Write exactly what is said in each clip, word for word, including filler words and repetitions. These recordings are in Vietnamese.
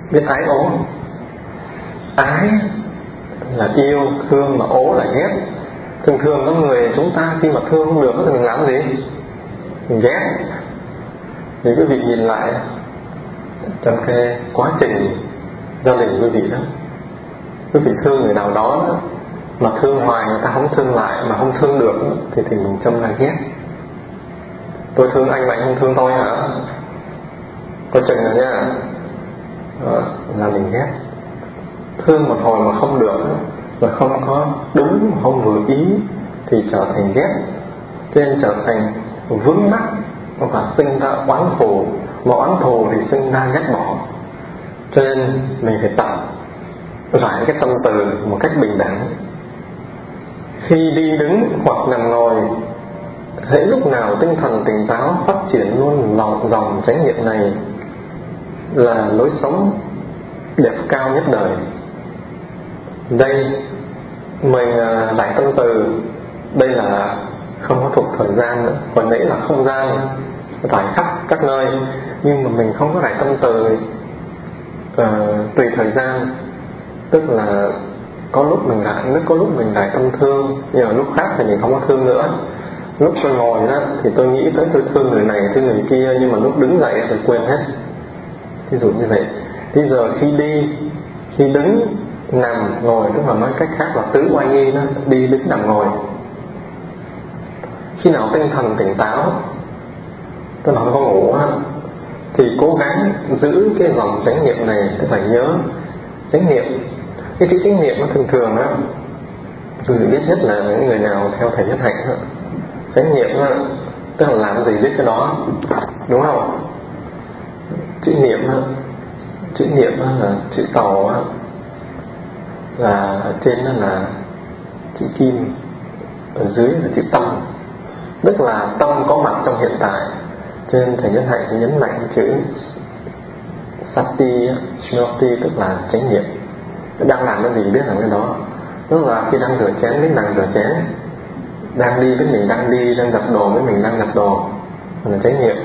Biết ái ố. Ái là yêu, thương, mà ố là ghét. Thường thường có người chúng ta khi mà thương không được thì mình làm gì? Mình ghét. Thì quý vị nhìn lại trong cái quá trình gia đình quý vị đó, quý vị thương người nào đó, đó mà thương hoài người ta không thương lại, mà không thương được đó, thì thì mình châm là ghét. Tôi thương anh mà anh không thương tôi hả? Coi chừng rồi nha. Đó, là mình ghét. Thương một hồi mà không được, mà không có đúng, không vừa ý thì trở thành ghét, cho nên trở thành vướng mắc và sinh ra oán thù, mà oán thù thì sinh ra ghét bỏ. Cho nên mình phải tập giải cái tâm từ một cách bình đẳng. Khi đi đứng hoặc nằm ngồi, hễ lúc nào tinh thần tỉnh táo phát triển luôn dòng, dòng chánh niệm này là lối sống đẹp cao nhất đời. Đây mình giải tâm từ, đây là không có thuộc thời gian nữa, còn nãy là không gian rải khắp các nơi, nhưng mà mình không có rải tâm từ uh, tùy thời gian. Tức là có lúc mình rải nước, có lúc mình rải tâm thương, nhưng mà lúc khác thì mình không có thương nữa. Lúc tôi ngồi đó thì tôi nghĩ tới tôi thương người này, thương người kia, nhưng mà lúc đứng dậy tôi quên hết. Ví dụ như vậy. Bây giờ khi đi, khi đứng, nằm, ngồi, tức là nói cách khác là tứ oai nghi đó, đi, đứng, nằm, ngồi. Khi nào tinh thần tỉnh táo, tức là không có ngủ á, thì cố gắng giữ cái dòng chánh niệm này, tức phải nhớ chánh niệm. Cái chữ chánh niệm nó thường thường á, tôi biết nhất là những người nào theo thầy Nhất Hạnh á, chánh niệm á, tức là làm gì biết cái đó, đúng không? Chữ niệm á, chữ niệm á là chữ tàu á, là ở trên đó là chữ kim, ở dưới là chữ tâm, tức là tâm có mặt trong hiện tại. Cho nên thầy Nhất Hạnh thì nhấn mạnh chữ sati, sati tức là chánh niệm. Đang làm cái gì biết làm cái đó. Tức là khi đang rửa chén biết đang rửa chén, đang đi với mình đang đi, đang giặt đồ với mình đang giặt đồ, là chánh niệm.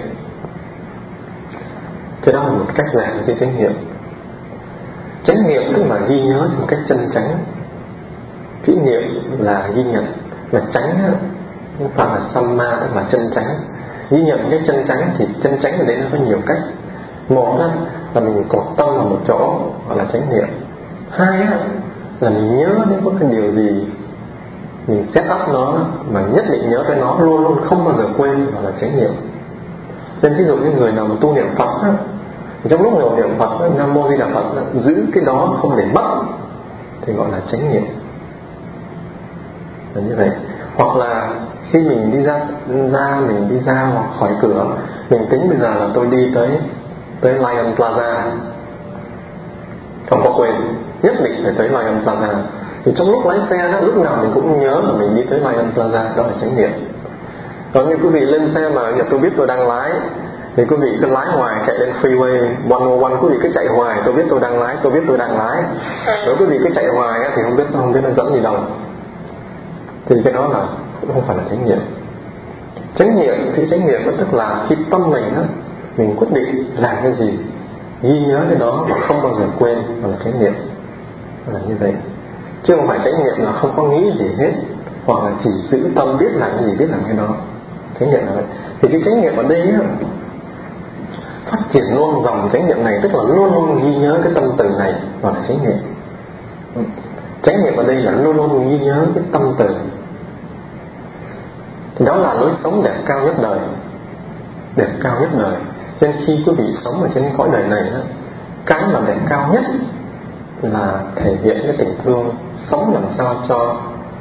Cái đó là một cách làm chữ chánh niệm. Chánh niệm tức là ghi nhớ một cách chân chánh. Chữ niệm là ghi nhận, mà chánh không phải là samma, tức là chân chánh. Ghi nhận cái chân chánh thì chân chánh ở đây nó có nhiều cách. Một là mình cột tâm vào một chỗ, gọi là chánh niệm. Hai là mình nhớ đến có cái điều gì, mình set up nó mà nhất định nhớ tới nó, luôn luôn không bao giờ quên, gọi là chánh niệm. Nên ví dụ như người nào mà tu niệm Phật á, trong lúc ngồi niệm Phật, Nam Mô Di Đà Phật, giữ cái đó không để mất thì gọi là chánh niệm. Là như vậy. Hoặc là khi mình đi ra, ra mình đi ra hoặc khỏi cửa, mình tính bây giờ là tôi đi tới tới Lion Plaza, không có quên, nhất định phải tới Lion Plaza. Thì trong lúc lái xe đó, lúc nào mình cũng nhớ là mình đi tới Lion Plaza, đó là chánh niệm. Còn như quý vị lên xe mà giờ tôi biết tôi đang lái, thì quý vị cứ lái hoài, chạy lên freeway một không một, quý vị cứ chạy hoài, tôi biết tôi đang lái, tôi biết tôi đang lái. Nếu quý vị cứ chạy hoài thì không biết không biết nó dẫn gì đâu. Thì cái đó là cũng không phải là chánh niệm. Chánh niệm, thì chánh niệm tức là khi tâm mình á, mình quyết định làm cái gì, ghi nhớ cái đó mà không bao giờ quên, gọi là chánh niệm. Là như vậy. Chứ không phải chánh niệm là không có nghĩ gì hết, hoặc là chỉ giữ tâm biết làm cái gì biết làm cái đó. Chánh niệm là vậy. Thì cái chánh niệm ở đây á, phát triển luôn dòng chánh niệm này, tức là luôn luôn ghi nhớ cái tâm từ này, gọi là chánh niệm. Chánh niệm ở đây là luôn luôn ghi nhớ cái tâm từ. Thì đó là lối sống đẹp cao nhất đời, đẹp cao nhất đời. Cho nên khi quý vị sống ở trên cõi đời này đó, cái mà đẹp cao nhất là thể hiện cái tình thương, sống làm sao cho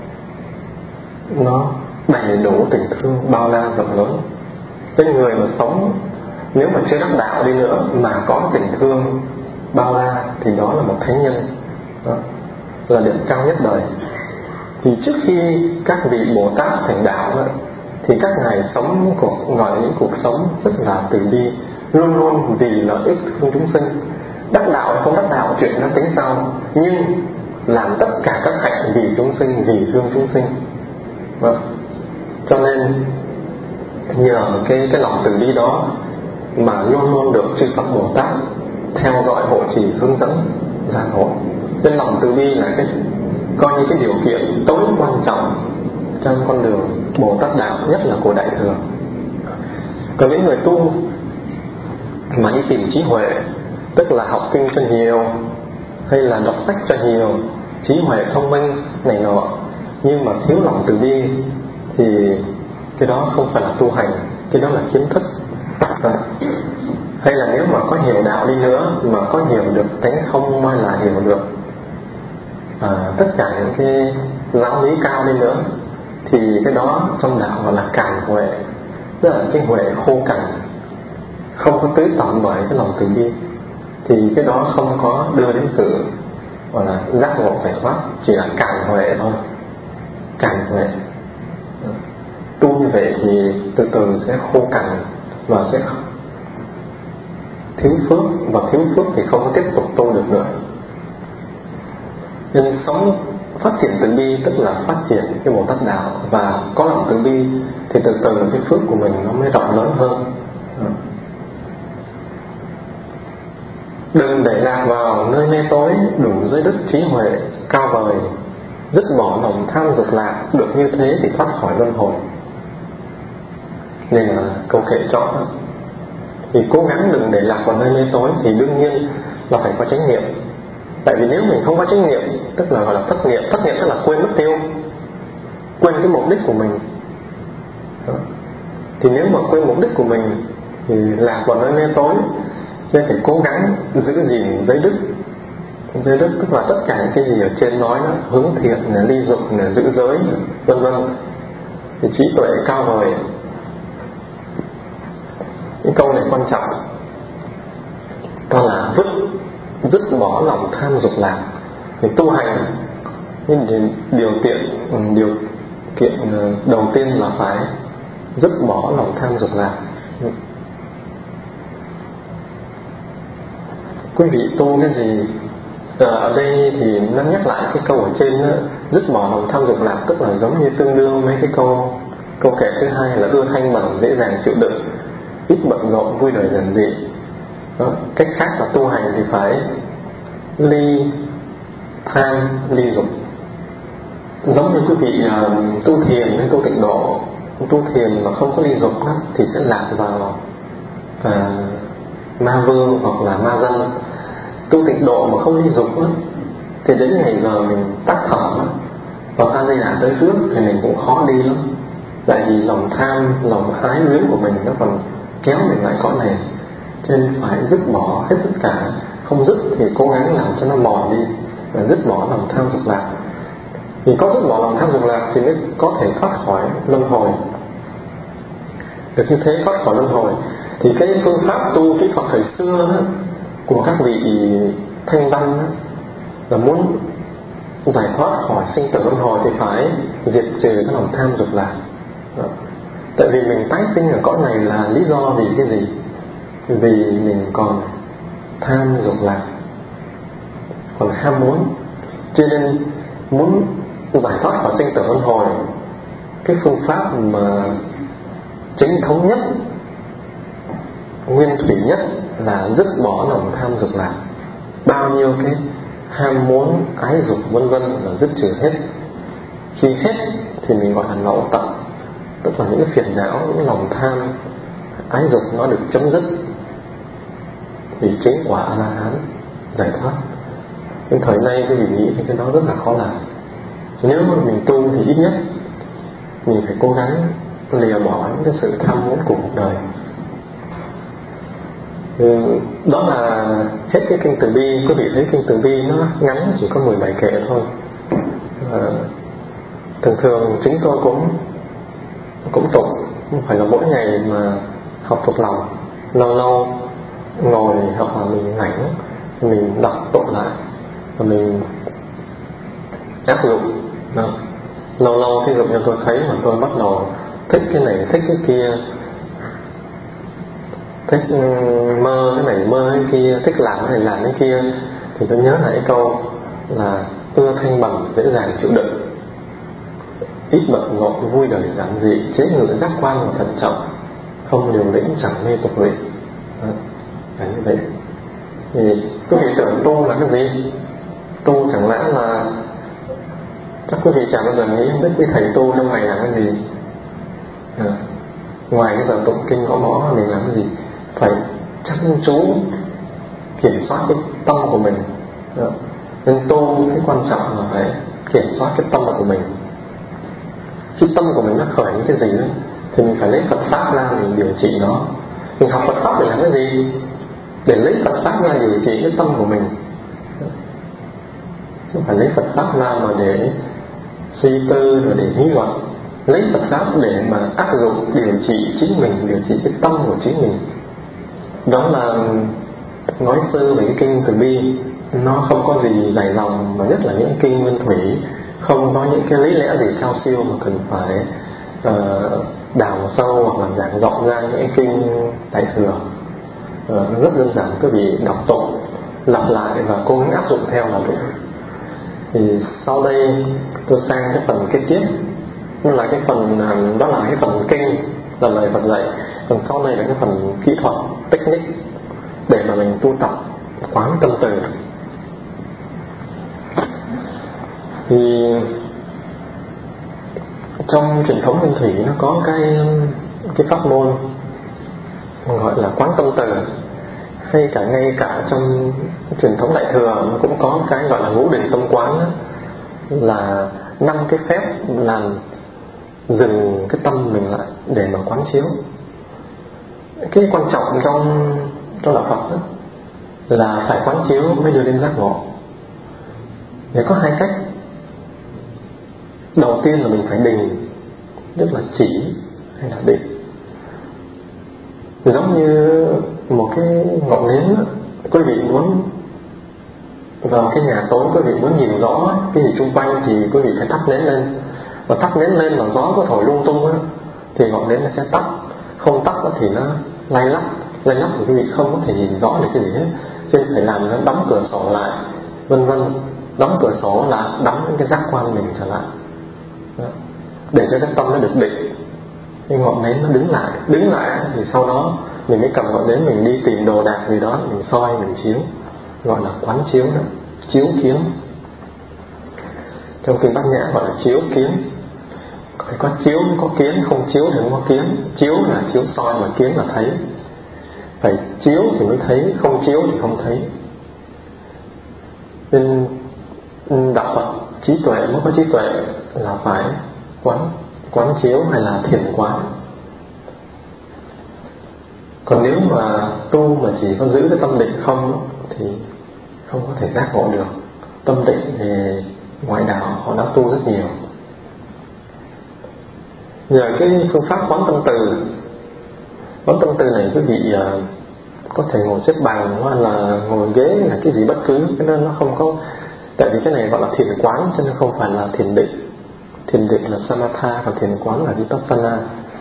nó đầy đủ tình thương bao la rộng lớn. Cái người mà sống, nếu mà chưa đắc đạo đi nữa mà có tình thương bao la thì đó là một thánh nhân, đó là điểm cao nhất đời. Thì trước khi các vị Bồ Tát thành đạo đó, thì các ngài sống những cuộc, gọi là những cuộc sống rất là từ bi, luôn luôn vì lợi ích thương chúng sinh. Đắc đạo hay không đắc đạo chuyện nó tính sau, nhưng làm tất cả các hạnh vì chúng sinh, vì thương chúng sinh. Đó. Cho nên nhờ cái cái lòng từ bi đó mà luôn luôn được chư Phật Bồ Tát theo dõi hộ trì hướng dẫn giác ngộ. Nên lòng từ bi là cái coi như cái điều kiện tối quan trọng trong con đường Bồ Tát đạo, nhất là của Đại Thừa. Còn những người tu mà đi tìm trí huệ, tức là học kinh cho nhiều hay là đọc sách cho nhiều, trí huệ thông minh này nọ, nhưng mà thiếu lòng từ bi, thì cái đó không phải là tu hành, cái đó là kiến thức. Rồi. Hay là nếu mà có hiểu đạo đi nữa, mà có hiểu được tánh không, hay là hiểu được à, tất cả những cái giáo lý cao đi nữa, thì cái đó trong đạo gọi là càn huệ, tức là cái huệ khô cằn, không có tưới tẩm bởi cái lòng từ bi, thì cái đó không có đưa đến sự gọi là giác ngộ giải thoát, chỉ là càn huệ thôi. Càn huệ tu như vậy thì từ từ sẽ khô cằn và sẽ thiếu phước, và thiếu phước thì không có tiếp tục tu được nữa. Nên sống phát triển từ bi tức là phát triển cái Bồ Tát đạo, và có lòng từ bi thì từ từ cái phước của mình nó mới rộng lớn hơn. Đừng để lạc vào nơi mê tối, đủ giới đức trí huệ cao vời, dứt bỏ lòng tham dục lạc, được như thế thì thoát khỏi luân hồi. Nên là câu kệ chọn đó. Thì cố gắng đừng để lạc vào nơi mê tối, thì đương nhiên là phải có chánh niệm. Tại vì nếu mình không có chánh niệm, tức là gọi là thất niệm. Thất niệm tức là quên mất tiêu, quên cái mục đích của mình đó. Thì nếu mà quên mục đích của mình thì lạc vào nơi mê tối, nên phải cố gắng giữ gìn giới đức. Giới đức tức là tất cả những cái gì ở trên nói đó, hướng thiện, ly dục, giữ giới, vân vân. Thì trí tuệ cao vời. Cái câu này quan trọng, đó là vứt dứt bỏ lòng tham dục lạc. Thì tu hành, nhưng điều kiện điều kiện đầu tiên là phải dứt bỏ lòng tham dục lạc. Quý vị tu cái gì? À, ở đây thì nó nhắc lại cái câu ở trên đó, dứt bỏ lòng tham dục lạc, tức là giống như tương đương mấy cái câu câu kệ thứ hai là ưa thanh bằng, dễ dàng chịu đựng, ít bận rộn, vui đời giản dị. Đó. Cách khác là tu hành thì phải ly tham, ly dục. Giống như quý vị uh, tu thiền hay tu tịnh độ, tu thiền mà không có ly dục đó, thì sẽ lạc vào uh, ma vương hoặc là ma dân. Tu tịnh độ mà không ly dục đó, thì đến ngày giờ mình tắt thở đó, và A Di Đà tới trước thì mình cũng khó đi lắm. Tại vì lòng tham, lòng ái luyến của mình nó còn kéo mình lại cõi này, cho nên phải dứt bỏ hết tất cả. Không dứt thì cố gắng làm cho nó mòn đi, và dứt bỏ lòng tham dục lạc. Vì có dứt bỏ lòng tham dục lạc thì mới có thể thoát khỏi luân hồi. Được như thế thoát khỏi luân hồi. Thì cái phương pháp tu kỹ thuật thời xưa đó, của các vị thanh văn đó, là muốn giải thoát khỏi sinh tử luân hồi thì phải diệt trừ cái lòng tham dục lạc. Đó. Tại vì mình tái sinh ở cõi này là lý do vì cái gì? Vì mình còn tham dục lạc, còn ham muốn. Cho nên muốn giải thoát khỏi sinh tử luân hồi, cái phương pháp mà chính thống nhất, nguyên thủy nhất là dứt bỏ lòng tham dục lạc. Bao nhiêu cái ham muốn, ái dục vân vân là dứt trừ hết. Khi hết thì mình gọi là lậu tận, tức là những cái phiền não, những lòng tham, ái dục nó được chấm dứt, thì chính quả A La Hán giải thoát. Nhưng thời nay cái vị nghĩ thì cái đó rất là khó làm. Nếu mà mình tu thì ít nhất mình phải cố gắng lìa bỏ những cái sự tham muốn của cuộc đời. Đó là hết cái kinh Từ Bi. Quý vị thấy kinh Từ Bi nó ngắn, chỉ có mười bảy kệ thôi. à, Thường thường chính tôi cũng cũng tụng, không phải là mỗi ngày mà học thuộc lòng. Lâu lâu ngồi hoặc là mình ngảnh, mình đọc tụng lại và mình áp dụng. Đó. Lâu lâu ví dụ như tôi thấy mà tôi bắt đầu thích cái này, thích cái kia, thích mơ cái này, mơ cái kia, thích làm cái này, làm cái kia, thì tôi nhớ lại cái câu là ưa thanh bằng, dễ dàng chịu đựng, ít bận rộn, vui đời giản dị, chế ngự giác quan và thận trọng, không liều lĩnh, chẳng mê tục lụy. Là như vậy. Thì quý vị tưởng tu là cái gì? Tu chẳng lẽ là, chắc quý vị chẳng bao giờ nghĩ biết cái thầy tu trong này là cái gì à, ngoài cái giờ tụng kinh gõ mõ mình làm cái gì? Phải chăm chú kiểm soát cái tâm của mình. à, Nên tu cái quan trọng là phải kiểm soát cái tâm của mình. Khi tâm của mình nó khởi những cái gì đó, thì mình phải lấy Phật Pháp ra mình điều trị nó. Mình học Phật Pháp để làm cái gì? Để lấy Phật Pháp ra điều trị cái tâm của mình. Không phải lấy Phật Pháp ra mà để suy tư rồi để nghĩ luận. Lấy Phật Pháp để mà áp dụng điều trị chính mình, điều trị cái tâm của chính mình. Đó là nói sơ về cái kinh Từ Bi. Nó không có gì dài dòng, mà nhất là những kinh nguyên thủy, không có những cái lý lẽ gì cao siêu mà cần phải uh, đào sâu hoặc là giảng rộng ra những kinh Đại thừa. uh, Rất đơn giản, quý vị đọc tụng, lặp lại và cố gắng áp dụng theo là đủ. Thì sau đây tôi sang cái phần kế tiếp, đó là cái phần đó là cái phần kinh, là lời Phật dạy. Còn sau này là cái phần kỹ thuật, technique để mà mình tu tập quán tâm từ. Thì trong truyền thống nguyên thủy nó có cái cái pháp môn gọi là quán tâm từ, hay cả ngay cả trong truyền thống Đại thừa nó cũng có cái gọi là ngũ đỉnh tâm quán đó, là năm cái phép làm dừng cái tâm mình lại để mà quán chiếu. Cái quan trọng trong trong đạo Phật đó, là phải quán chiếu mới đưa đến giác ngộ. Để có hai cách. Đầu tiên là mình phải định, tức là chỉ hay là định. Giống như một cái ngọn nến đó, quý vị muốn vào cái nhà tối, quý vị muốn nhìn rõ cái gì xung quanh thì quý vị phải thắp nến lên. Và thắp nến lên mà gió có thổi lung tung đó, thì ngọn nến nó sẽ tắt. Không tắt thì nó lay lắc, lay lắc thì quý vị không có thể nhìn rõ được cái gì hết. Cho nên phải làm nó đóng cửa sổ lại, vân vân. Đóng cửa sổ là đóng những cái giác quan mình trở lại đó, để cho cái tâm nó được định. Cái ngọn nến nó đứng lại, đứng lại thì sau đó mình mới cầm ngọn nến mình đi tìm đồ đạc gì đó, mình soi, mình chiếu, gọi là quán chiếu đó, chiếu kiến. Trong kinh Bát Nhã gọi là chiếu kiến. Phải có chiếu mới có kiến, không chiếu thì không có kiến. Chiếu là chiếu soi mà kiến là thấy. Phải chiếu thì mới thấy, không chiếu thì không thấy. Nên đạo Phật trí tuệ, mới có trí tuệ là phải quán quán chiếu hay là thiền quán. Còn nếu mà tu mà chỉ có giữ cái tâm định không thì không có thể giác ngộ được. Tâm định thì ngoại đạo họ đã tu rất nhiều. Nhờ cái phương pháp quán tâm từ, quán tâm từ này quý vị uh, có thể ngồi xếp bằng hoặc là ngồi ghế là cái gì bất cứ, cái đó nó không có. Tại vì cái này gọi là thiền quán cho nên không phải là thiền định. Thiền định là samatha, và thiền quán là vipassana.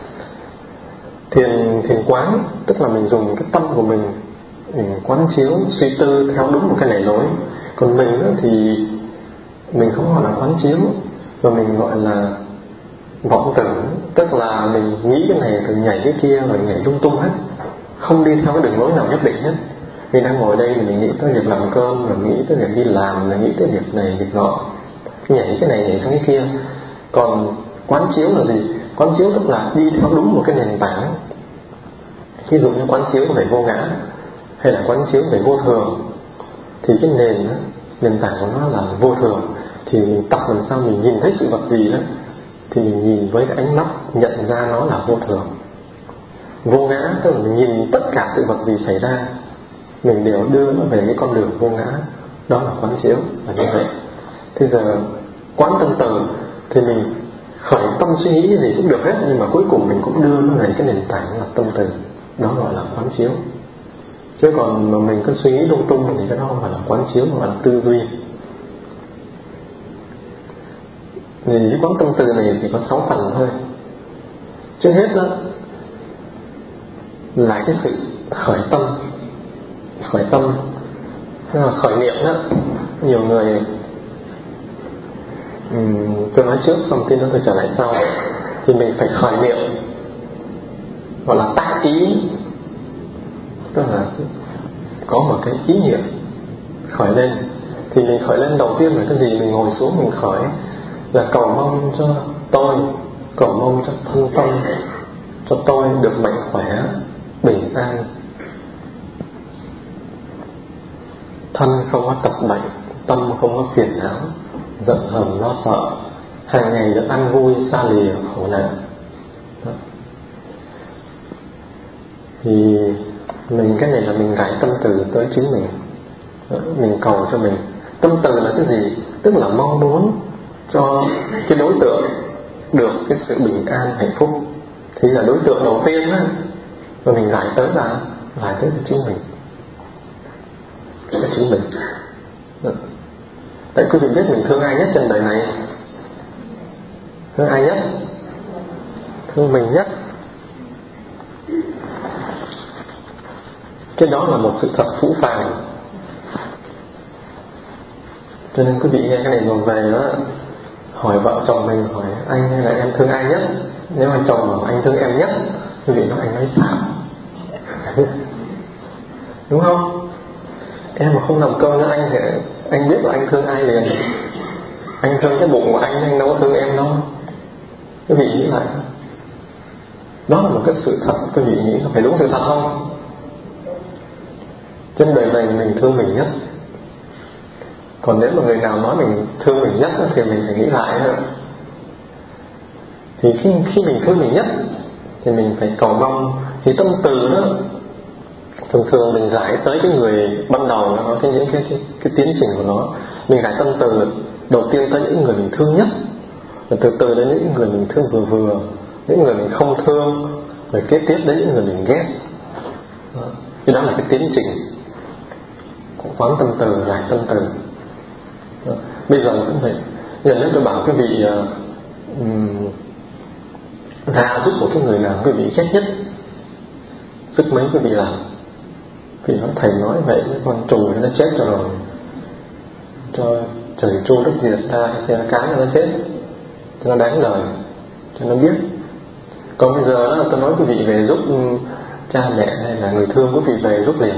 Thiền thiền quán tức là mình dùng cái tâm của mình, mình quán chiếu suy tư theo đúng một cái lề lối. Còn mình đó thì mình không gọi là quán chiếu, mà mình gọi là vọng tưởng, tức là mình nghĩ cái này rồi nhảy cái kia, rồi nhảy lung tung hết, không đi theo cái đường lối nào nhất định hết. Mình đang ngồi đây thì mình nghĩ tới việc làm cơm, rồi nghĩ tới việc đi làm, rồi nghĩ tới việc này việc nọ, nhảy cái này nhảy sang cái kia. Còn quán chiếu là gì? Quán chiếu tức là đi theo đúng một cái nền tảng. Ví dụ như quán chiếu về vô ngã, hay là quán chiếu về vô thường, thì cái nền đó, nền tảng của nó là vô thường. Thì mình tập làm sao mình nhìn thấy sự vật gì đó, thì mình nhìn với cái ánh mắt nhận ra nó là vô thường. Vô ngã tức là mình nhìn tất cả sự vật gì xảy ra, mình đều đưa nó về cái con đường vô ngã. Đó là quán chiếu là như vậy. Thế giờ quán tâm từ thì mình khởi tâm suy nghĩ gì cũng được hết, nhưng mà cuối cùng mình cũng đưa nó về cái nền tảng là tâm từ. Đó gọi là quán chiếu. Chứ còn mà mình cứ suy nghĩ lung tung thì cái đó không phải là quán chiếu, mà là tư duy. Thì cái quán tâm từ này chỉ có sáu phần thôi. Trước hết đó là cái sự khởi tâm. Khởi tâm tức là khởi niệm đó. Nhiều người um, tôi nói trước xong tin đó tôi trở lại sau. Thì mình phải khởi niệm, gọi là tác ý, tức là có một cái ý niệm khởi lên. Thì mình khởi lên đầu tiên là cái gì? Mình ngồi xuống mình khởi là cầu mong cho tôi, cầu mong cho thân tâm, cho tôi được mạnh khỏe, bình an, thân không có tật bệnh, tâm không có phiền não, giận hờn lo sợ, hàng ngày được ăn vui, xa lìa khổ nạn. Đó. Thì mình, cái này là mình rải tâm từ tới chính mình. Đó. Mình cầu cho mình. Tâm từ là cái gì? Tức là mong muốn cho cái đối tượng được cái sự bình an, hạnh phúc. Thì là đối tượng đầu tiên á, và mình rải tới là rải tới là chính mình, là chính mình. Đó. Tại quý vị biết mình thương ai nhất trên đời này? Thương ai nhất? Thương mình nhất. Cái đó là một sự thật phũ phàng. Cho nên quý vị nghe cái này rồi về đó, hỏi vợ chồng mình, hỏi anh hay là em thương ai nhất. Nếu mà chồng bảo anh thương em nhất, quý vị nói anh nói sao? Đúng không? Em mà không làm câu nữa anh thì anh biết là anh thương ai liền. Anh thương cái bụng của anh, anh đâu có thương em đâu. Quý vị nghĩ lại, đó là một cái sự thật. Quý vị nghĩ là phải đúng sự thật không? Trên đời này mình thương mình nhất. Còn nếu mà người nào nói mình thương mình nhất thì mình phải nghĩ lại nữa. Thì khi, khi mình thương mình nhất thì mình phải cầu mong. Thì tâm từ đó thường thường mình rải tới cái người ban đầu, nó có cái những cái, cái, cái tiến trình của nó. Mình rải tâm từ đầu tiên tới những người mình thương nhất, rồi từ từ đến những người mình thương vừa vừa, những người mình không thương, rồi kế tiếp đến những người mình ghét. Đó. Thì đó là cái tiến trình của quán tâm từ, rải tâm từ. Đó. Bây giờ cũng vậy. Giờ nếu tôi bảo quý vị uh, um, ra giúp một cái người nào quý vị ghét nhất, sức mấy quý vị làm? Vì nó thầy nói vậy với con trùng nó chết rồi, cho trời tru đất diệt ra xe cái nó chết, cho nó đáng đời, cho nó biết. Còn bây giờ đó, tôi nói quý vị về giúp cha mẹ hay là người thương quý vị về giúp liền.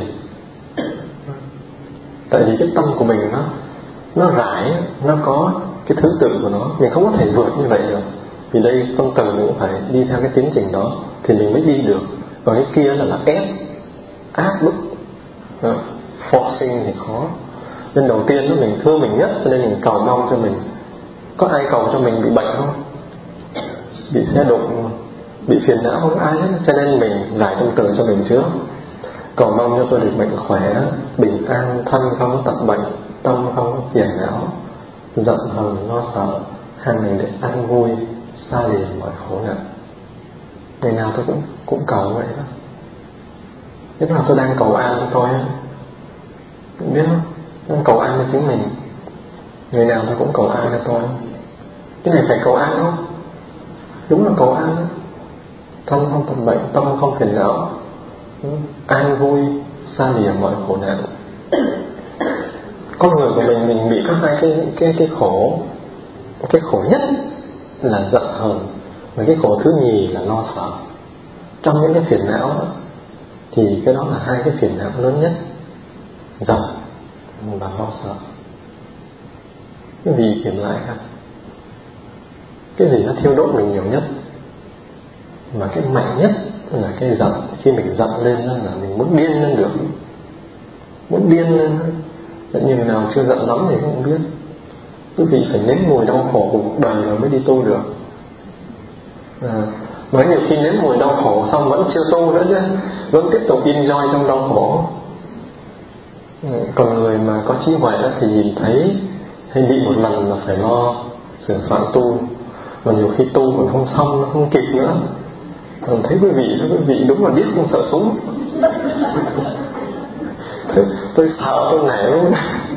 Tại vì cái tâm của mình nó nó rải, nó có cái thứ tự của nó, mình không có thể vượt như vậy được. Vì đây tâm từ mình cũng phải đi theo cái tiến trình đó thì mình mới đi được. Còn cái kia là là ép, áp bức, uh, forcing thì khó. Nên đầu tiên đó mình thương mình nhất, cho nên mình cầu mong cho mình. Có ai cầu cho mình bị bệnh không? Bị xe đụng, bị phiền não không? Ai hết. Cho nên mình rải tâm từ cho mình trước. Cầu mong cho tôi được mạnh khỏe, bình an, thân không có tật bệnh, tâm không có phiền não, giận hờn lo sợ, hàng ngày để an vui, xa lìa mọi khổ nạn. Ngày nào tôi cũng cũng cầu vậy đó. Biết là tôi đang cầu an cho tôi, biết không? Đang cầu an cho chính mình. Ngày nào tôi cũng cầu an cho tôi. Cái này phải cầu an không? Đúng là cầu an đó. Thân không tật bệnh, tâm không phiền não, an vui, xa lìa mọi khổ nạn. Con người của mình mình bị có hai cái cái cái khổ. Cái khổ nhất là giận hờn, và cái khổ thứ nhì là lo sợ. Trong những cái phiền não đó, thì cái đó là hai cái phiền não lớn nhất, giận và lo sợ. Cái gì kiểm lại ha? Cái gì nó thiêu đốt mình nhiều nhất, mà cái mạnh nhất là cái giận. Khi mình giận lên là mình muốn điên lên được, muốn điên lên. Nhưng người nào chưa giận lắm thì không biết. Quý vị phải nếm mùi đau khổ của cuộc đời rồi mới đi tu được. À, mà nhiều khi nếm mùi đau khổ xong vẫn chưa tu nữa chứ, vẫn tiếp tục enjoy trong đau khổ. Còn người mà có trí huệ thì nhìn thấy hay bị một lần là phải lo sửa soạn tu, mà nhiều khi tu còn không xong, nó không kịp nữa. Còn thấy quý vị, quý vị đúng là biết không sợ súng. Thế, tôi sợ, tôi nể luôn.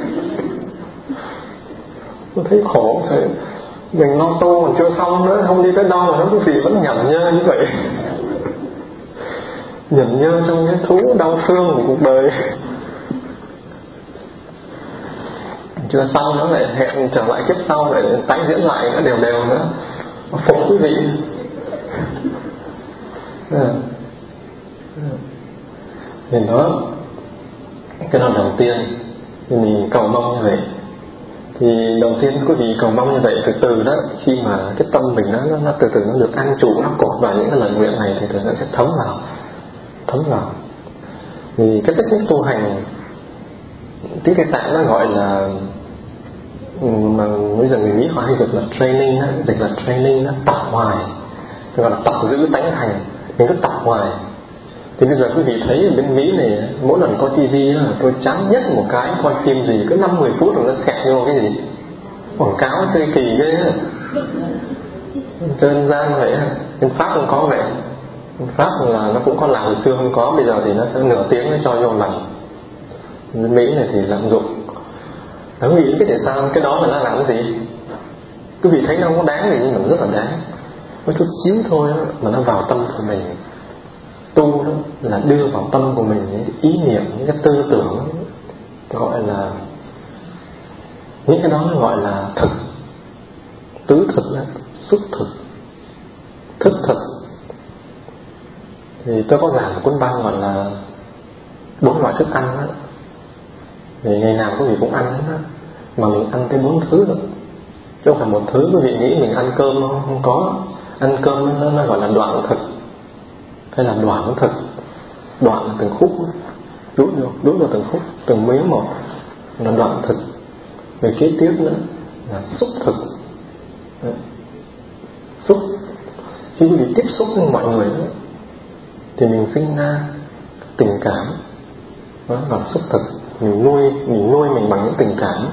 Tôi thấy khổ. Thế mình lo tu còn chưa xong nữa, không đi tới đâu mà nó quý vị vẫn nhẫn nhơ như vậy. Nhẫn nhơ trong cái thú đau thương của cuộc đời. Chưa xong nó lại hẹn trở lại kiếp sau để tái diễn lại nó đều đều nữa. Phục quý vị. À. Thì đó, Cái đó đầu tiên thì mình cầu mong như vậy. Thì đầu tiên quý vị cầu mong như vậy, từ từ đó, khi mà cái tâm mình nó, nó, nó từ từ nó được an trụ, nó cột vào những cái lời nguyện này thì từ từ sẽ thấm vào, thấm vào. Thì cái technique tu hành, tiếng Tây Tạng nó gọi là, mà bây giờ người Mỹ họ hay dịch là training đó, dịch là training đó, tập hoài, gọi là tập giữ tánh thành. Mình cứ tập hoài. Thì bây giờ quý vị thấy ở bên Mỹ này, mỗi lần coi tivi là tôi chán nhất một cái, coi phim gì cứ năm mười phút rồi nó xẹt vô cái gì quảng cáo chơi kỳ ghê á, dân gian vậy á. Bên Pháp không có vậy. Bên Pháp là nó cũng có làm, hồi xưa không có, bây giờ thì nó sẽ nửa tiếng nó cho vô lần. Bên Mỹ này thì lạm dụng. Quý vị biết tại sao cái đó mà nó làm cái gì? Quý vị thấy nó không có đáng gì nhưng mà rất là đáng. Có chút xíu thôi đó, mà nó vào tâm của mình. Tu đó là đưa vào tâm của mình những cái ý niệm, những cái tư tưởng, gọi là, những cái đó nó gọi là thực. Tứ thực đó, xúc thực, thức thực. Thì tôi có giảng cuốn băng gọi là bốn loại thức ăn đó. Thì ngày nào quý vị cũng ăn đó, mà mình ăn tới bốn thứ đó, chứ không phải một thứ. Quý vị nghĩ mình ăn cơm không? Không có. Ăn cơm nó, nó gọi là đoạn thực, hay là đoạn thực. Đoạn là từng khúc, đút vô, đút vào từng khúc, từng miếng một là đoạn thực. Rồi kế tiếp nữa là xúc thực. Đấy. Xúc, khi quý vị tiếp xúc với mọi người đó, thì mình sinh ra tình cảm, đó là xúc thực. Mình nuôi, mình nuôi mình bằng những tình cảm.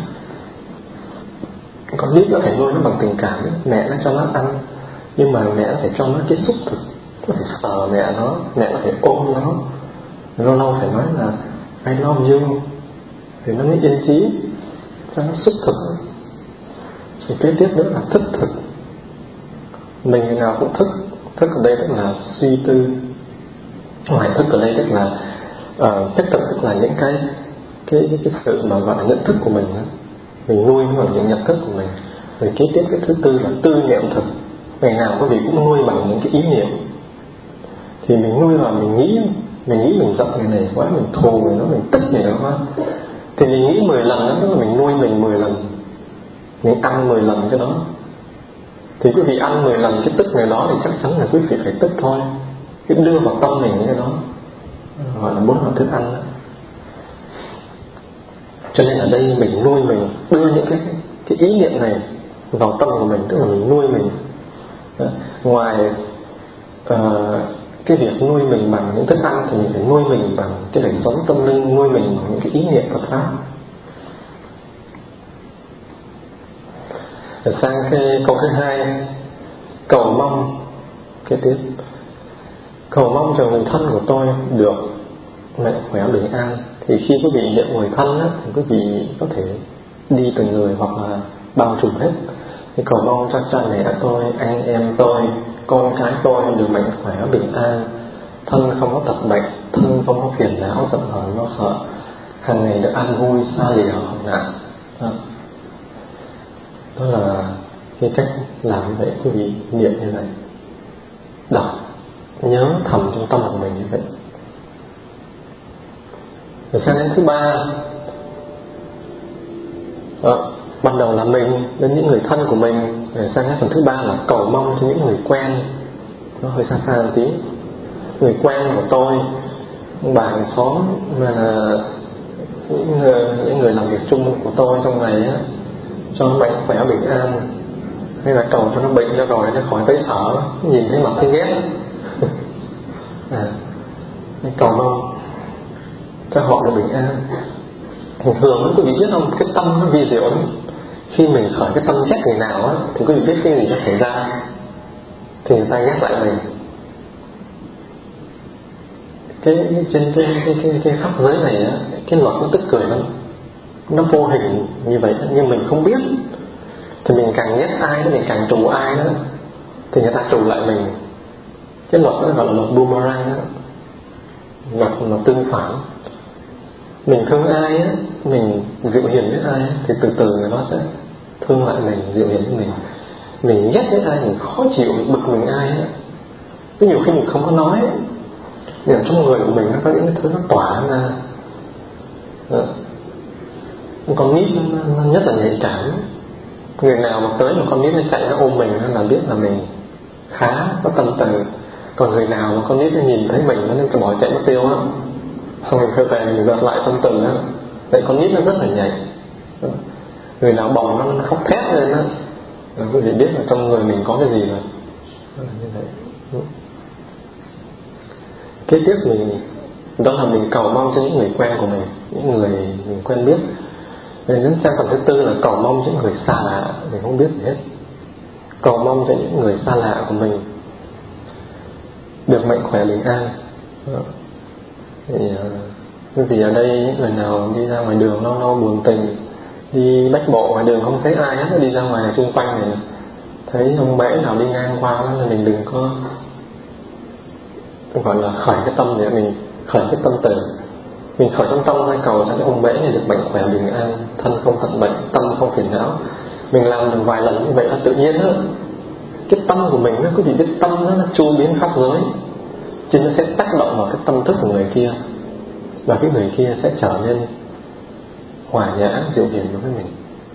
Con nít nó phải nuôi nó bằng tình cảm. Mẹ nó cho nó ăn, nhưng mà mẹ nó phải cho nó cái xúc thực. Nó phải sờ mẹ nó, mẹ nó phải ôm nó, lâu lâu phải nói là I love you, thì nó mới yên chí, cho nó xúc thực. Thì kế tiếp nữa là thức thực. Mình ngày nào cũng thức. Thức ở đây tức là suy tư. Ngoài thức ở đây tức là uh, thức thực tức là những cái cái, cái, cái sự mà gọi là nhận thức của mình đó. Mình nuôi bằng những nhận thức của mình. Rồi kế tiếp cái thứ tư là tư niệm thực. Ngày nào quý vị cũng nuôi bằng những cái ý niệm. Thì mình nuôi vào, mình nghĩ Mình nghĩ mình giận người này quá, mình thù người đó, mình tức người đó quá, thì mình nghĩ mười lần đó, tức là mình nuôi mình mười lần. Mình ăn mười lần cái đó. Thì quý vị ăn mười lần cái tức người đó thì chắc chắn là quý vị phải tức thôi. Cái đưa vào tâm mình cái đó gọi là bốn loại thức ăn đó. Cho nên ở đây mình nuôi mình, đưa những cái, cái ý niệm này vào tâm của mình, tức là mình nuôi mình. Đó. Ngoài uh, cái việc nuôi mình bằng những thức ăn thì mình phải nuôi mình bằng cái đời sống tâm linh, nuôi mình bằng những cái ý niệm Phật pháp. Rồi sang cái câu thứ hai, cầu mong. Kế tiếp, cầu mong cho người thân của tôi được mạnh khỏe bình an. Thì khi quý vị niệm người thân á, thì quý vị có thể đi từng người hoặc là bao trùm hết. Thì cầu mong cho cha mẹ tôi, anh em tôi, con cái tôi được mạnh khỏe bình an, thân không có tật bệnh, thân không có phiền não giận hờn lo sợ, hàng ngày được an vui xa lìa hoạn nạn. Đó. Đó là cái cách làm như vậy. Quý vị niệm như vậy, đọc, nhớ thầm trong tâm của mình như vậy. Rồi sang đến thứ ba, đó, ban đầu là mình đến những người thân của mình. Rồi sang đến phần thứ ba là cầu mong cho những người quen. Nó hơi xa xa một tí. Người quen của tôi, bà hàng xóm, mà là những người, những người làm việc chung của tôi trong ngày á, cho nó mạnh khỏe bình an, hay là cầu cho nó bệnh cho rồi nó khỏi thấy sợ, nhìn thấy mặt thấy ghét. À, cầu mong cho họ được bình an. Thường thường quý vị biết không, cái tâm nó vi diệu lắm. Khi mình khởi cái tâm ghét người nào á, thì quý vị biết cái gì nó xảy ra, thì người ta ghét lại mình. Cái trên cái cái cái, cái pháp giới này á, cái luật nó tức cười lắm. Nó vô hình như vậy nhưng mình không biết. Thì mình càng ghét ai, mình càng trù ai đó, thì người ta trù lại mình. Cái luật đó gọi là luật boomerang đó, luật là tương phản. Mình thương ai á, mình dịu hiền với ai á, thì từ từ người đó sẽ thương lại mình, dịu hiền với mình. Mình ghét với ai, mình khó chịu, mình bực mình ai á, có nhiều khi mình không có nói, nhưng trong người của mình nó có những cái thứ nó tỏa ra. Con nít nó, nó nhất là nhạy cảm. Người nào mà tới mà con nít nó chạy nó ôm mình là biết là mình khá có tâm từ. Còn người nào mà con nít nó nhìn thấy mình nó nên bỏ chạy mất tiêu á, không mình phải về mình giật lại tâm từ á. Vậy con nít nó rất là nhạy. Người nào bồng nó, nó khóc thét lên á, quý vị biết là trong người mình có cái gì rồi. Như vậy. Kế tiếp mình đó là mình cầu mong cho những người quen của mình, những người mình quen biết. Nên đến trang phần thứ tư là cầu mong cho những người xa lạ mình không biết gì hết. Cầu mong cho những người xa lạ của mình được mạnh khỏe bình an. Thì, vì ở đây những người nào đi ra ngoài đường lâu lâu buồn tình, đi bách bộ ngoài đường không thấy ai hết, đi ra ngoài xung quanh này thấy ông mễ nào đi ngang qua là mình đừng có gọi là khởi cái tâm để mình khởi cái tâm từ. Mình khởi trong tâm ra cầu cho cái ông mễ này được mạnh khỏe bình an, thân không tận bệnh, tâm không phiền não. Mình làm được vài lần như vậy là tự nhiên đó. Cái tâm của mình nó có gì biết tâm nó, nó chu biến pháp giới, chứ nó sẽ tác động vào cái tâm thức của người kia, và cái người kia sẽ trở nên hòa nhã dịu hiền đối với mình.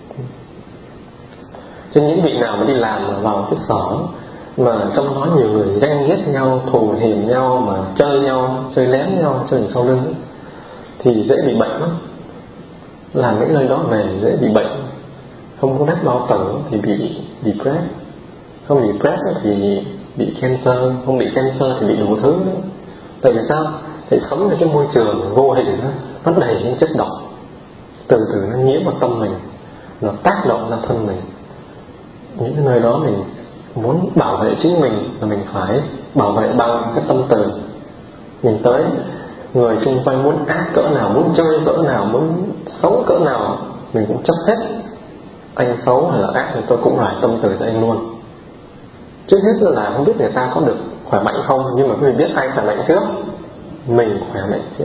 Cho những vị nào mà đi làm mà vào cái sở mà trong đó nhiều người ganh ghét nhau, thù hiềm nhau, mà chơi nhau, chơi lén nhau, chơi sau lưng, thì dễ bị bệnh lắm. Làm những nơi đó về dễ bị bệnh. Không có đắc bao tử thì bị depressed, không bị depressed thì bị cancer, không bị cancer thì bị đủ thứ nữa. Tại vì sao? Thì sống trong cái môi trường vô hình đó, nó đầy những chất độc, từ từ nó nhiễm vào tâm mình, nó tác động ra thân mình. Những cái nơi đó mình muốn bảo vệ chính mình là mình phải bảo vệ bằng cái tâm từ. Mình tới, người xung quanh muốn ác cỡ nào, muốn chơi cỡ nào, muốn xấu cỡ nào, mình cũng chấp hết. Anh xấu hay là ác thì tôi cũng lại tâm từ cho anh luôn. Trước hết là không biết người ta có được khỏe mạnh không, nhưng mà quý vị biết ai khỏe mạnh trước? Mình khỏe mạnh trước.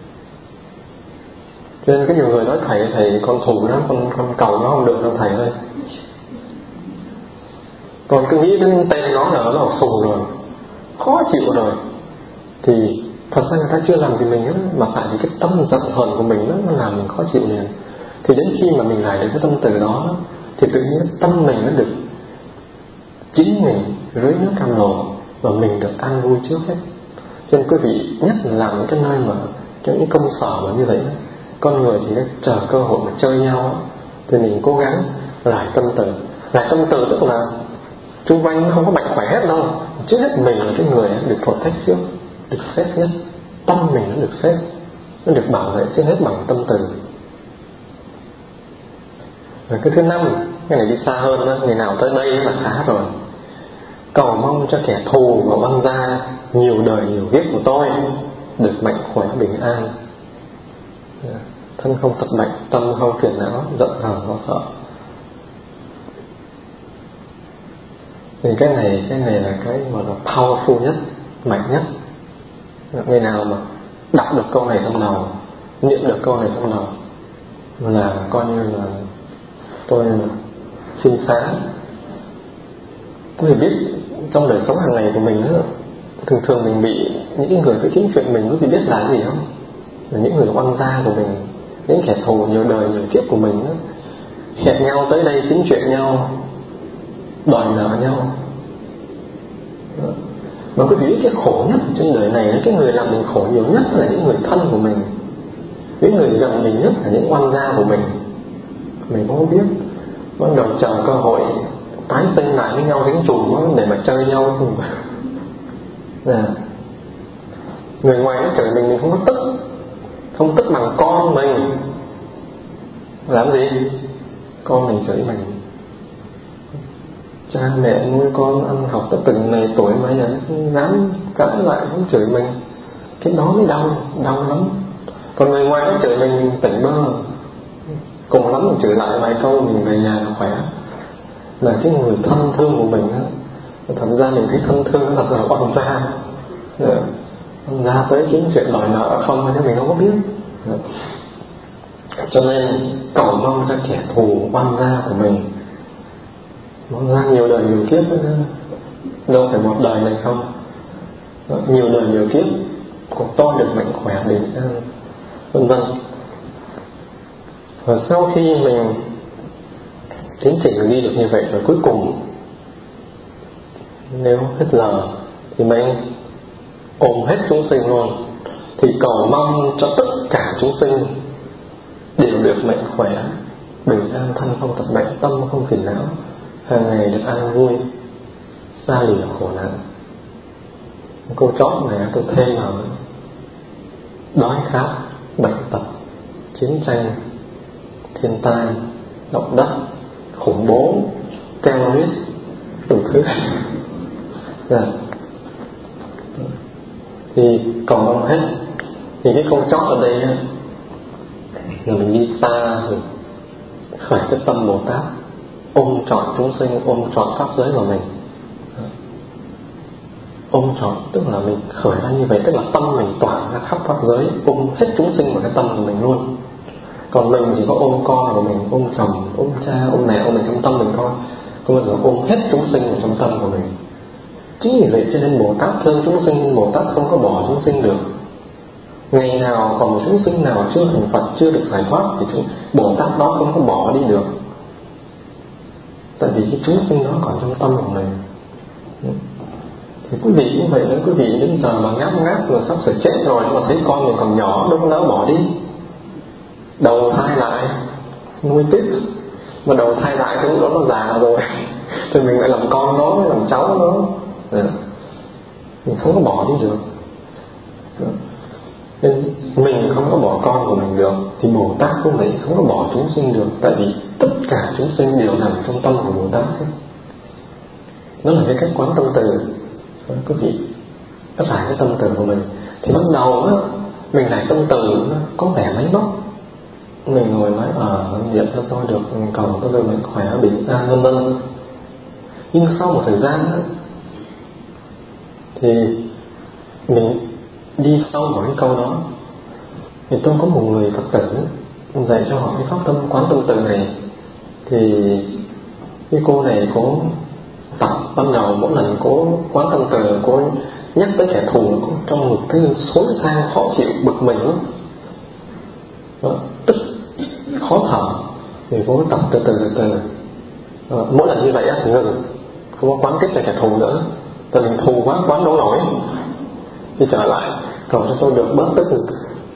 Cho nên có nhiều người nói thầy, thầy con thù đó, con, con cầu nó không được đâu thầy ơi. Còn cứ nghĩ đến tên nó là nó là sùng rồi, khó chịu rồi, thì thật ra người ta chưa làm gì mình hết, mà tại vì cái tâm giận hờn của mình đó, nó làm mình khó chịu liền. Thì đến khi mà mình lại đến cái tâm từ đó, thì tự nhiên tâm mình nó được chính mình rưới nước cam lồ, và mình được an vui trước hết. Cho nên quý vị nhất là làm những cái nơi mà trong những công sở mà như vậy đó, con người chỉ chờ cơ hội mà chơi nhau, thì mình cố gắng lại tâm từ. Lại tâm từ tức là xung quanh không có mạnh khỏe hết đâu, trước hết mình là cái người được protect trước, được xếp nhất. Tâm mình nó được xếp, nó được bảo vệ trước hết bằng tâm từ. Rồi cái thứ năm, cái này đi xa hơn đó, người nào tới đây là khá rồi. Cầu mong cho kẻ thù và băng gia nhiều đời nhiều kiếp của tôi được mạnh khỏe bình an, thân không tật bệnh, tâm không phiền não, giận hờn lo sợ. Thì cái này cái này là cái mà là powerful nhất, mạnh nhất. Người nào mà đọc được câu này trong đầu, niệm được câu này trong đầu, là coi như là tôi xin sáng. Tôi biết trong đời sống hàng ngày của mình đó, thường thường mình bị những người cái kiếm chuyện mình, có biết là gì không? Là những người oan gia của mình, những kẻ thù nhiều đời nhiều kiếp của mình đó, hẹn nhau tới đây kiếm chuyện nhau, đòi nợ nhau. Mà quý vị biết cái khổ nhất trên đời này, cái người làm mình khổ nhiều nhất là những người thân của mình, những người gần mình nhất là những oan gia của mình. Mình không biết, bắt đầu chờ cơ hội tái sinh lại với nhau dính chùm để mà chơi nhau không mà. À, người ngoài nó chửi mình mình không có tức, không tức bằng con mình. Làm gì? Con mình chửi mình, cha mẹ nuôi con ăn học tới từng này tuổi mà giờ không dám cãi lại, không chửi mình, cái đó mới đau, đau lắm. Còn người ngoài nó chửi mình, mình tỉnh bơ, cùng lắm mình chửi lại vài câu mình về nhà khỏe. Là cái người thân thương của mình á, thật ra mình thấy thân thương thật là oan gia. Oan gia tới kiếm chuyện đòi nợ không thì mình không có biết. Cho nên cầu mong cho kẻ thù oan gia của mình, oan gia nhiều đời nhiều kiếp đó, đâu phải một đời này không, nhiều đời nhiều kiếp của tôi được mạnh khỏe bình an, vân vân. Và sau khi mình tiến trình đi được như vậy rồi, cuối cùng nếu hết giờ thì mình ôm hết chúng sinh luôn, thì cầu mong cho tất cả chúng sinh đều được mạnh khỏe, bình an, thân không tập bệnh, tâm không phiền não, hàng ngày được an vui, xa lìa khổ nạn. Câu chót này tôi thêm là đói khát, bệnh tật, chiến tranh, thiên tai, động đất, khủng bố, terrorist, đủ thứ. Yeah. Thì còn mong hết. Thì cái câu chót ở đây là mình đi xa, mình khởi cái tâm Bồ Tát, ôm trọn chúng sinh, ôm trọn pháp giới của mình. Ôm trọn tức là mình khởi ra như vậy, tức là tâm mình tỏa ra khắp pháp giới, ôm hết chúng sinh vào cái tâm của mình luôn. Còn mình chỉ có ôm con của mình, ôm chồng, ôm cha, ôm mẹ, ôm mình trong tâm mình thôi, không bao giờ ôm hết chúng sinh vào trong tâm của mình. Chính vì vậy cho nên Bồ Tát thương chúng sinh, Bồ Tát không có bỏ chúng sinh được. Ngày nào còn một chúng sinh nào chưa thành Phật, chưa được giải thoát thì chúng, Bồ Tát đó không có bỏ đi được. Tại vì cái chúng sinh đó còn trong tâm của mình. Thì quý vị như vậy đó, quý vị đến giờ mà ngáp ngáp rồi sắp sửa chết rồi, mà thấy con mình còn nhỏ, đâu có nỡ bỏ đi. Đầu thai lại nuôi tiếp, mà đầu thai lại thì lúc đó nó già rồi thì mình lại làm con nó, làm cháu nó. Đấy. Mình không có bỏ đi được. Nên mình không có bỏ con của mình được, thì Bồ Tát cũng vậy, không có bỏ chúng sinh được. Tại vì tất cả chúng sinh đều nằm trong tâm của Bồ Tát ấy. Nó là cái cách quán tâm từ. Quý vị tất cả cái tâm từ của mình. Thì ban đầu á, mình lại tâm từ nó có vẻ máy móc. Mình ngồi nói ở niệm cho tôi được, cầu cho tôi mạnh khỏe, bình an, vân vân. Nhưng sau một thời gian á, thì mình đi sâu vào cái câu đó. Thì tôi có một người Phật tử dạy cho họ cái pháp tâm quán tâm từ này. Thì cái cô này có tập ban đầu, mỗi lần có quán tâm từ, cô nhắc tới kẻ thù, có trong một cái xốn sang khó chịu, bực mình lắm, tức khó thở. Thì cô tập từ từ từ từ. À, mỗi lần như vậy thì ngừng, không có quán tiếp về kẻ thù nữa. Tại mình thù quá, quán đâu nổi. Thì trở lại cầu cho tôi được bớt tức ngực.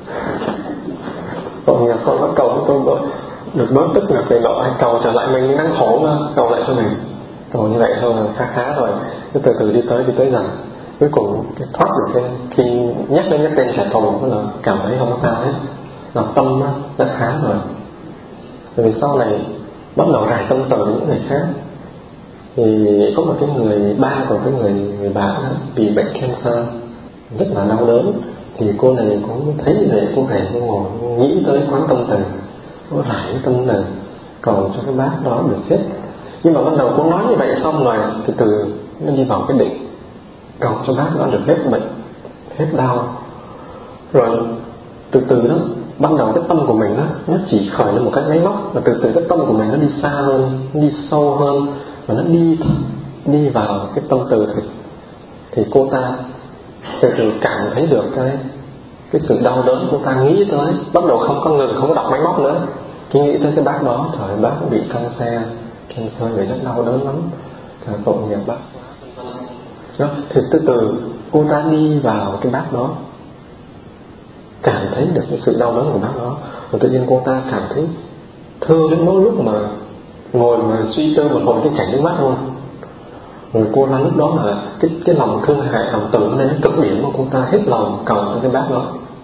Còn nhà con bắt cầu cho tôi được, được bớt tức ngực này nọ, hay cầu trở lại mình đang khổ mà, cầu lại cho mình. Cầu như vậy thôi là khá khá rồi. Cứ từ từ đi tới đi tới dần. Cuối cùng cái thoát được cái, khi nhắc đến nhắc tên kẻ thù là cảm thấy không sao hết, là tâm đã khá rồi. Vì sau này bắt đầu rải tâm từ những người khác. Thì có một cái người ba của cái người người bạn đó bị bệnh cancer rất là đau đớn. Thì cô này cũng thấy như vậy, cô này cô ngồi nghĩ tới quán tâm từ, cô rải tâm từ cầu cho cái bác đó được hết. Nhưng mà ban đầu cô nói như vậy xong rồi, từ từ nó đi vào cái định cầu cho bác đó được hết bệnh, hết đau. Rồi từ từ đó, ban đầu cái tâm của mình đó, nó chỉ khởi lên một cái máy móc, và từ từ cái tâm của mình nó đi xa hơn, nó đi sâu hơn, và nó đi đi vào cái tâm từ thì, thì cô ta từ từ cảm thấy được cái cái sự đau đớn. Cô ta nghĩ tới, bắt đầu không có ngừng, không có đọc máy móc nữa, chỉ nghĩ tới cái bác đó. Trời, bác cũng bị cancer, cancer vậy rất đau đớn lắm, trời, tội nghiệp bác đó. Thì từ từ cô ta đi vào cái bác đó, cảm thấy được cái sự đau đớn của bác đó, rồi tự nhiên cô ta cảm thấy thương đến mỗi lúc mà ngồi mà suy tư một hồi cái chảy nước mắt luôn. Rồi cô ta lúc đó là cái cái lòng thương hại, lòng từ lên cực điểm của cô ta, hết lòng cầu cho cái bác đó.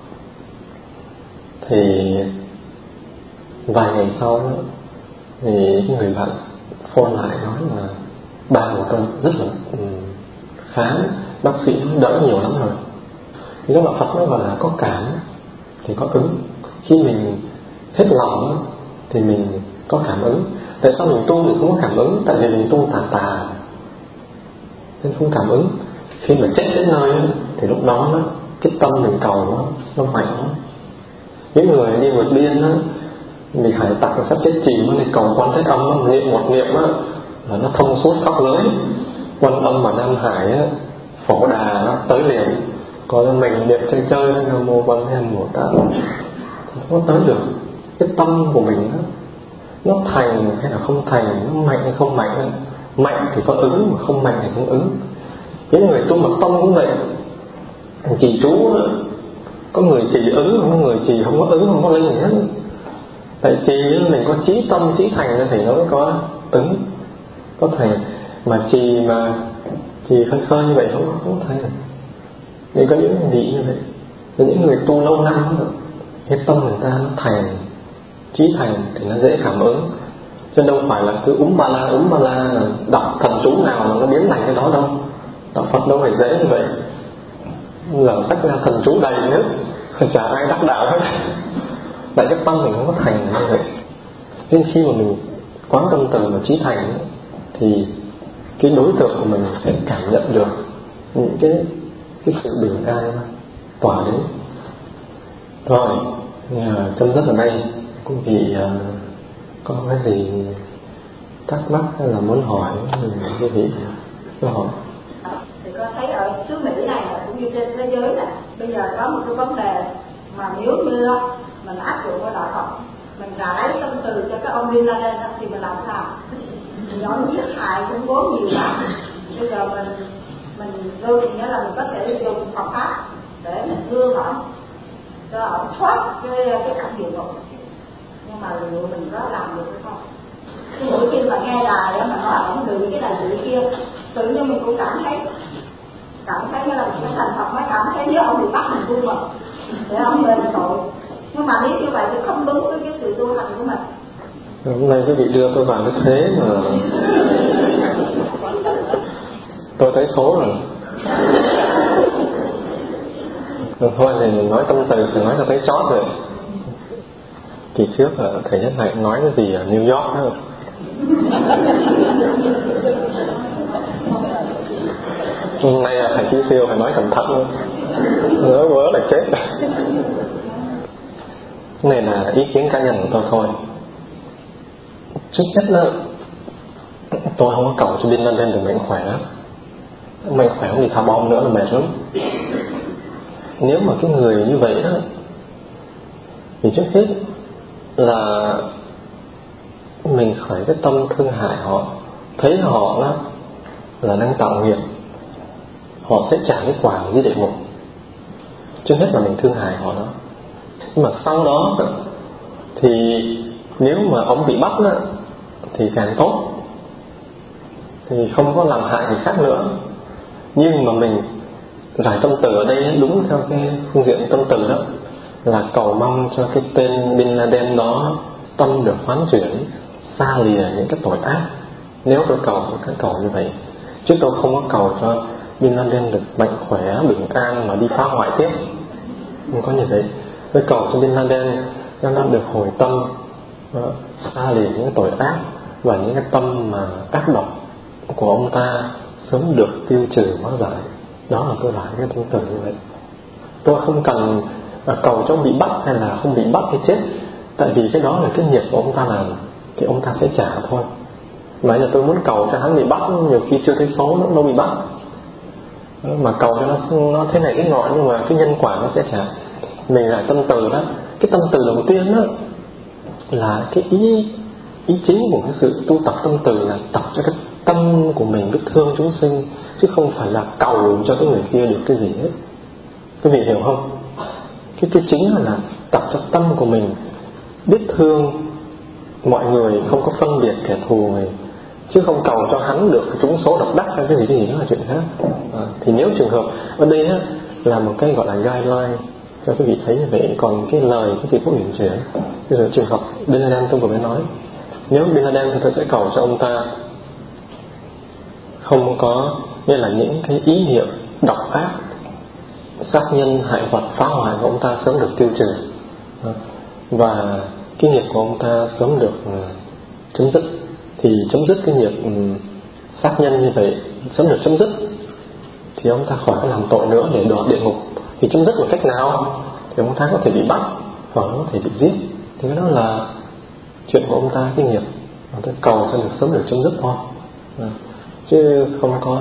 Thì vài ngày sau đó, thì cái người bạn phone lại nói là ba của tôi rất là um, khá, bác sĩ đỡ nhiều lắm rồi. Thì các bạn Phật nói gọi là có cảm thì có ứng. Khi mình hết lòng thì mình có cảm ứng. Tại sao mình tu mình không có cảm ứng? Tại vì mình tu tà tà nên không cảm ứng. Khi mà chết đến nơi thì lúc đó nó, cái tâm mình cầu nó, nó mạnh lắm. Những người đi vượt biên á, bị hải tặc sắp chết chìm thì cầu Quan Thế Âm, nó niệm một niệm á là nó thông suốt pháp giới. Quan Âm mà Nam Hải á, Phổ Đà nó tới liền. Còn mình niệm chơi chơi Nam Mô Quan Thế Âm Bồ Tát không có tới được. cái tâm của mình đó, nó thành hay là không thành, nó mạnh hay không mạnh. Mạnh thì có ứng, mà không mạnh thì không ứng. Những người tu mật tông cũng vậy. Trì chú đó, có người trì ứng, có người trì không có ứng, không có linh gì hết. Tại trì mình có trí tâm, trí thành thì nó mới có ứng, có thành. Mà trì mà trì khơi khơi như vậy không có thành. Nên có những vị như vậy, có những người tu lâu năm đó, cái tâm người ta nó thành, trí thành thì nó dễ cảm ứng. Chứ đâu phải là cứ úm ba la úm ba la đọc thần chú nào mà nó biến thành cái đó đâu. Đạo Phật đâu phải dễ như vậy. Giờ sách ra thần chú đầy nước, chả ai đắc đạo hết. Tại cái tâm mình không có thành như vậy. Nên khi mà mình quán tâm từ và trí thành thì cái đối tượng của mình sẽ cảm nhận được những cái cái sự bình an tỏa đến. Rồi, chấm dứt ở đây. Quý vị uh, có cái gì thắc mắc hay là muốn hỏi thì quý vị cứ hỏi. Thì con thấy ở xứ Mỹ này cũng như trên thế giới này, bây giờ có một cái vấn đề mà nếu như mình áp dụng vào đạo Phật, mình cải tâm từ cho các ông Bin Laden thì mình làm sao? Thì nó giết hại khủng bố nhiều lắm. Bây giờ mình mình đôi khi nghĩa là mình có thể dùng Phật pháp để mình đưa họ cho họ thoát cái cái cảnh địa ngục. Nhưng mà liệu mình có làm được hay không? Cái mỗi khi mà nghe đài mà nói ông bị cái này bị kia, tự nhiên mình cũng cảm thấy cảm thấy như là cái thành Phật mới cảm thấy nếu ông bị bắt mình tu mà để ông lên tội. Nhưng mà nếu như vậy thì không đúng với cái sự tu hành của mình. Hôm nay quý vị đưa tôi vào cái thế mà tôi thấy số rồi. Rồi thôi thì mình nói tâm từ thì nói cho thấy chót rồi. Kỳ trước thầy Nhất Hạnh nói cái gì ở New York đó. Hôm nay thầy Chí Siêu phải nói cẩn thận luôn, nhớ vớ là chết. Cái này là ý kiến cá nhân của tôi thôi. Trước nhất là tôi không có cầu cho Bin Laden được mạnh khỏe. Mạnh khỏe không thì thả bom nữa là mệt lắm. Nếu mà cái người như vậy đó thì trước hết là mình khởi cái tâm thương hại họ, thấy họ đó là đang tạo nghiệp, họ sẽ trả cái quả dưới địa ngục. Trước hết là mình thương hại họ đó. Nhưng mà sau đó thì nếu mà ông bị bắt đó, thì càng tốt, thì không có làm hại người khác nữa. Nhưng mà mình giải tâm từ ở đây đúng theo cái phương diện tâm từ đó là cầu mong cho cái tên Bin Laden đó tâm được hoán chuyển, xa lìa những cái tội ác. Nếu tôi cầu cái cầu như vậy, chứ tôi không có cầu cho Bin Laden được mạnh khỏe, bình an mà đi phá hoại tiếp. Không có như vậy. Tôi cầu cho Bin Laden nó được hồi tâm, xa lìa những tội ác và những cái tâm mà ác độc của ông ta sớm được tiêu trừ hóa giải. Đó là tôi lại cái tâm từ như vậy. Tôi không cần cầu cho ông bị bắt hay là không bị bắt hay chết, tại vì cái đó là cái nghiệp của ông ta làm thì ông ta sẽ trả thôi. Mà giờ tôi muốn cầu cho hắn bị bắt, nhiều khi chưa thấy số nó đâu bị bắt, mà cầu cho nó, nó thế này cái nọ, nhưng mà cái nhân quả nó sẽ trả. Mình lại tâm từ đó. Cái tâm từ đầu tiên đó là cái ý ý chính của cái sự tu tập tâm từ là tập cho cái tâm của mình biết thương chúng sinh, chứ không phải là cầu cho cái người kia được cái gì hết. Quý vị hiểu không? Cái cái chính là tập cho tâm của mình biết thương mọi người, không có phân biệt kẻ thù người, chứ không cầu cho hắn được cái trúng số độc đắc hay cái gì cái gì đó là chuyện khác. À, thì nếu trường hợp ở đây á, là một cái gọi là guideline cho quý vị thấy như vậy. Còn cái lời quý vị có uyển chuyển. Bây giờ trường hợp Bin Laden tôi vừa mới nói, nếu Bin Laden thì tôi sẽ cầu cho ông ta không có, như là những cái ý niệm độc ác, sát nhân hại vật phá hoại của ông ta sớm được tiêu trừ, và cái nghiệp của ông ta sớm được chấm dứt. Thì chấm dứt cái nghiệp sát nhân như vậy sớm được chấm dứt thì ông ta khỏi làm tội nữa để đọa địa ngục. Thì chấm dứt một cách nào? Thì ông ta có thể bị bắt hoặc có thể bị giết, thì cái đó là chuyện của ông ta, cái nghiệp. Ông ta cầu cho được sớm được chấm dứt thôi, à, chứ không có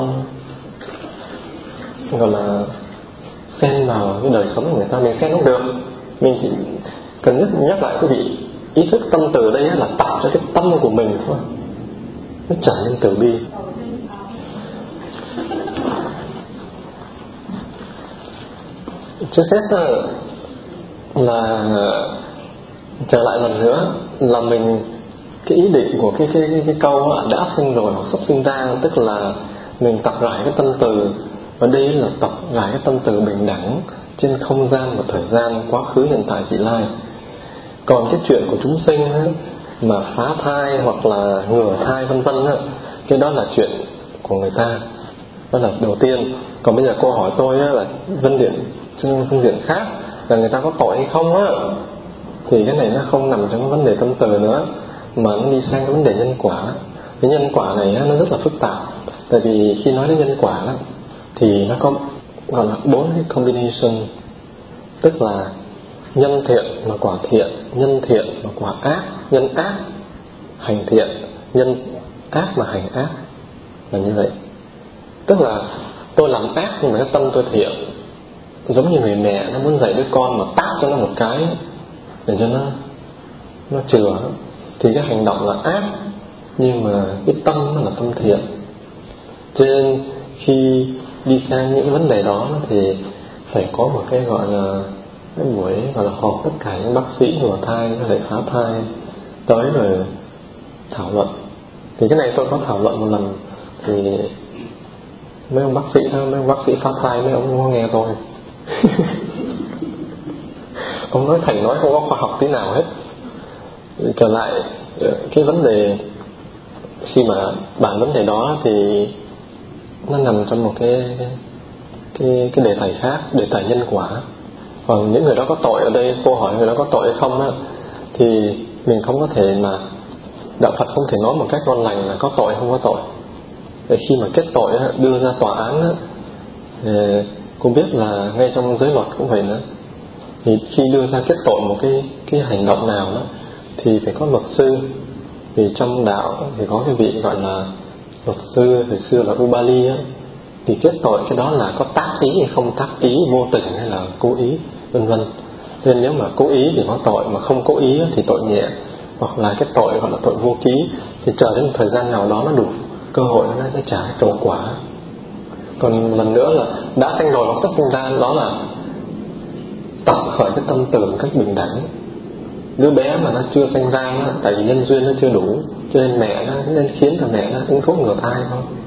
gọi là xen vào cái đời sống của người ta. Mình xen không được. Mình chỉ cần nhất nhắc lại quý vị Ý thức tâm từ đây là tập cho cái tâm của mình thôi, nó trở nên từ bi. Trước hết là trở lại lần nữa là mình, cái ý định của cái cái cái, cái câu đã sinh rồi hoặc sắp sinh ra, tức là mình tập rải cái tâm từ, và đây là tập rải cái tâm từ bình đẳng trên không gian và thời gian, quá khứ, hiện tại, vị lai. Còn cái chuyện của chúng sinh á, mà phá thai hoặc là ngửa thai vân vân á, cái đó là chuyện của người ta, đó là đầu tiên. Còn bây giờ cô hỏi tôi á, là vấn đề trên phương diện khác là người ta có tội hay không á, thì cái này nó không nằm trong cái vấn đề tâm từ nữa, mà nó đi sang cái vấn đề nhân quả. Cái nhân quả này á, nó rất là phức tạp, tại vì khi nói đến nhân quả đó, thì nó có gọi là bốn cái combination, tức là nhân thiện mà quả thiện, nhân thiện mà quả ác, nhân ác hành thiện, nhân ác mà hành ác, là như vậy. Tức là tôi làm ác nhưng mà cái tâm tôi thiện, giống như người mẹ nó muốn dạy đứa con mà tát cho nó một cái để cho nó nó chừa, thì cái hành động là ác, nhưng mà cái tâm nó là tâm thiện. Cho nên khi đi sang những vấn đề đó thì phải có một cái gọi là cái buổi gọi là họp tất cả những bác sĩ ngừa thai với lại phá thai tới rồi thảo luận. Thì cái này tôi có thảo luận một lần, thì mấy ông bác sĩ mấy ông bác sĩ phá thai mấy ông không có nghe tôi. Ông nói thành nói không có khoa học tí nào hết. Trở lại cái vấn đề, khi mà bàn vấn đề đó thì nó nằm trong một cái cái cái đề tài khác, đề tài nhân quả. Còn những người đó có tội, ở đây cô hỏi người đó có tội hay không á, thì mình không có thể mà, đạo Phật không thể nói một cách ngon lành là có tội không có tội. Để khi mà kết tội á, đưa ra tòa án á, thì cô biết là ngay trong giới luật cũng vậy nữa, thì khi đưa ra kết tội một cái cái hành động nào đó thì phải có luật sư. Vì trong đạo thì có cái vị gọi là luật sư, hồi xưa là Ubali á, thì kết tội cái đó là có tác ý hay không tác ý, vô tình hay là cố ý, vân vân. Nên nếu mà cố ý thì có tội, mà không cố ý thì tội nhẹ, hoặc là cái tội gọi là tội vô ký. Thì chờ đến một thời gian nào đó nó đủ cơ hội nó nó trả cái tội quả. Còn lần nữa là đã sanh rồi nó sắp sinh ra, đó là tập khởi cái tâm từ một cách bình đẳng. Đứa bé mà nó chưa sanh ra nó, tại vì nhân duyên nó chưa đủ, cho nên mẹ nó nên khiến cho mẹ nó uống thuốc ngừa thai thôi.